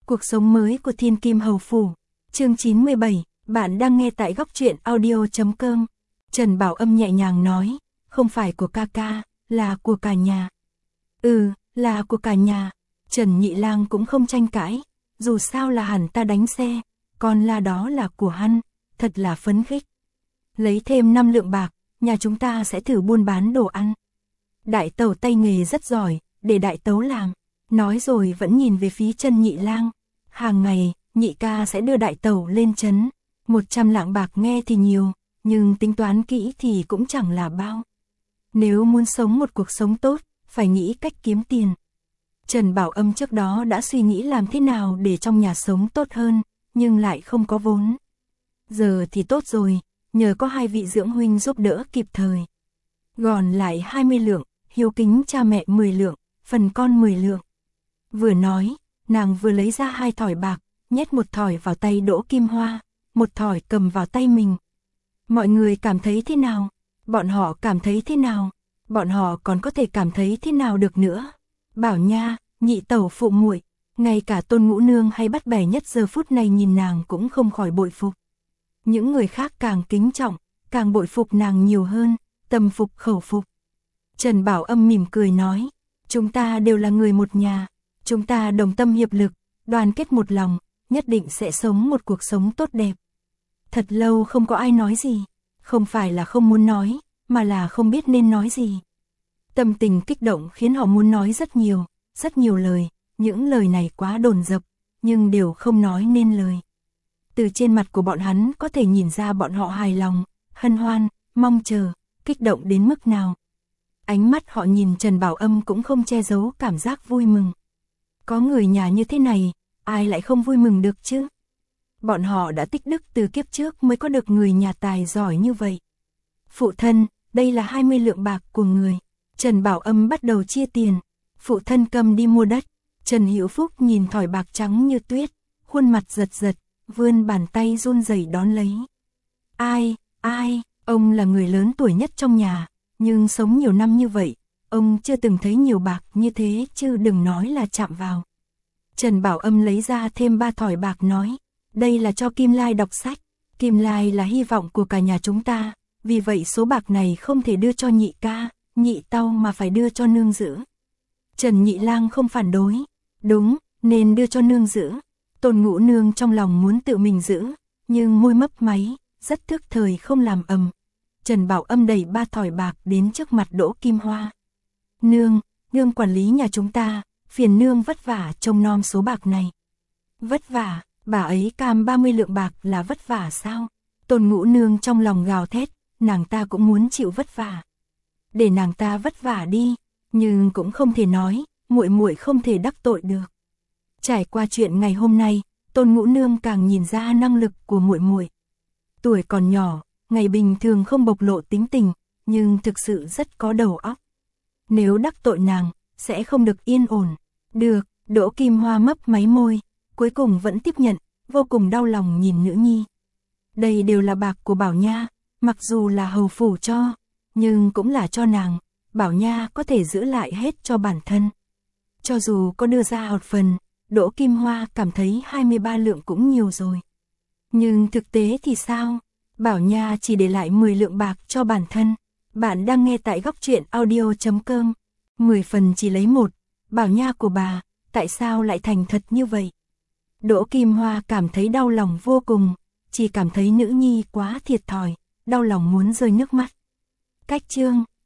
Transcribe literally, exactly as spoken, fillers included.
Cuộc sống mới của Thiên Kim Hầu Phủ. Chương chín mươi bảy, bạn đang nghe tại góc truyện audio chấm com. Trần Bảo Âm nhẹ nhàng nói, không phải của ca ca, là của cả nhà. Ừ, là của cả nhà. Trần Nhị Lang cũng không tranh cãi, dù sao là hẳn ta đánh xe, còn là đó là của hắn, thật là phấn khích. Lấy thêm năm lượng bạc, nhà chúng ta sẽ thử buôn bán đồ ăn. Đại tẩu tay nghề rất giỏi, để đại tấu làm. Nói rồi vẫn nhìn về phía Trần Nhị Lang. Hàng ngày, nhị ca sẽ đưa đại tẩu lên trấn. Một trăm lạng bạc nghe thì nhiều, nhưng tính toán kỹ thì cũng chẳng là bao. Nếu muốn sống một cuộc sống tốt, phải nghĩ cách kiếm tiền. Trần Bảo Âm trước đó đã suy nghĩ làm thế nào để trong nhà sống tốt hơn, nhưng lại không có vốn. Giờ thì tốt rồi, nhờ có hai vị dưỡng huynh giúp đỡ kịp thời. Gòn lại hai mươi lượng, hiếu kính cha mẹ mười lượng, phần con mười lượng. Vừa nói, nàng vừa lấy ra hai thỏi bạc, nhét một thỏi vào tay Đỗ Kim Hoa, một thỏi cầm vào tay mình. Mọi người cảm thấy thế nào? Bọn họ cảm thấy thế nào? Bọn họ còn có thể cảm thấy thế nào được nữa? Bảo nha, nhị tẩu phụ muội, ngay cả Tôn Ngũ Nương hay Bắt Bẻ Nhất giờ phút này nhìn nàng cũng không khỏi bội phục. Những người khác càng kính trọng, càng bội phục nàng nhiều hơn, tâm phục khẩu phục. Trần Bảo Âm mỉm cười nói, chúng ta đều là người một nhà, chúng ta đồng tâm hiệp lực, đoàn kết một lòng, nhất định sẽ sống một cuộc sống tốt đẹp. Thật lâu không có ai nói gì, không phải là không muốn nói, mà là không biết nên nói gì. Tâm tình kích động khiến họ muốn nói rất nhiều, rất nhiều lời, những lời này quá dồn dập, nhưng đều không nói nên lời. Từ trên mặt của bọn hắn có thể nhìn ra bọn họ hài lòng, hân hoan, mong chờ, kích động đến mức nào. Ánh mắt họ nhìn Trần Bảo Âm cũng không che giấu cảm giác vui mừng. Có người nhà như thế này, ai lại không vui mừng được chứ? Bọn họ đã tích đức từ kiếp trước mới có được người nhà tài giỏi như vậy. Phụ thân, đây là hai mươi lượng bạc của người. Trần Bảo Âm bắt đầu chia tiền. Phụ thân cầm đi mua đất. Trần Hữu Phúc nhìn thỏi bạc trắng như tuyết, khuôn mặt giật giật, vươn bàn tay run rẩy đón lấy. Ai, ai, ông là người lớn tuổi nhất trong nhà, nhưng sống nhiều năm như vậy, ông chưa từng thấy nhiều bạc như thế chứ đừng nói là chạm vào. Trần Bảo Âm lấy ra thêm ba thỏi bạc nói, đây là cho Kim Lai đọc sách, Kim Lai là hy vọng của cả nhà chúng ta, vì vậy số bạc này không thể đưa cho nhị ca, nhị tau mà phải đưa cho nương giữ. Trần Nhị Lang không phản đối, đúng, nên đưa cho nương giữ. Tôn Ngũ Nương trong lòng muốn tự mình giữ, nhưng môi mấp máy, rất thức thời không làm ầm. Trần Bảo Âm đẩy ba thỏi bạc đến trước mặt Đỗ Kim Hoa. Nương, nương quản lý nhà chúng ta, phiền nương vất vả trông nom số bạc này. Vất vả, bà ấy cam ba mươi lượng bạc là vất vả sao? Tôn Ngũ Nương trong lòng gào thét, nàng ta cũng muốn chịu vất vả. Để nàng ta vất vả đi, nhưng cũng không thể nói, muội muội không thể đắc tội được. Trải qua chuyện ngày hôm nay, Tôn Ngũ Nương càng nhìn ra năng lực của muội muội. Tuổi còn nhỏ, ngày bình thường không bộc lộ tính tình, nhưng thực sự rất có đầu óc. Nếu đắc tội nàng, sẽ không được yên ổn. Được, Đỗ Kim Hoa mấp máy môi, cuối cùng vẫn tiếp nhận, vô cùng đau lòng nhìn nữ nhi. Đây đều là bạc của Bảo Nha, mặc dù là hầu phủ cho, nhưng cũng là cho nàng, Bảo Nha có thể giữ lại hết cho bản thân. Cho dù có đưa ra một phần, Đỗ Kim Hoa cảm thấy hai mươi ba lượng cũng nhiều rồi. Nhưng thực tế thì sao? Bảo Nha chỉ để lại mười lượng bạc cho bản thân. Bạn đang nghe tại góc truyện audio chấm com. mười phần chỉ lấy một, Bảo Nha của bà, tại sao lại thành thật như vậy? Đỗ Kim Hoa cảm thấy đau lòng vô cùng, chỉ cảm thấy nữ nhi quá thiệt thòi, đau lòng muốn rơi nước mắt. Cách chương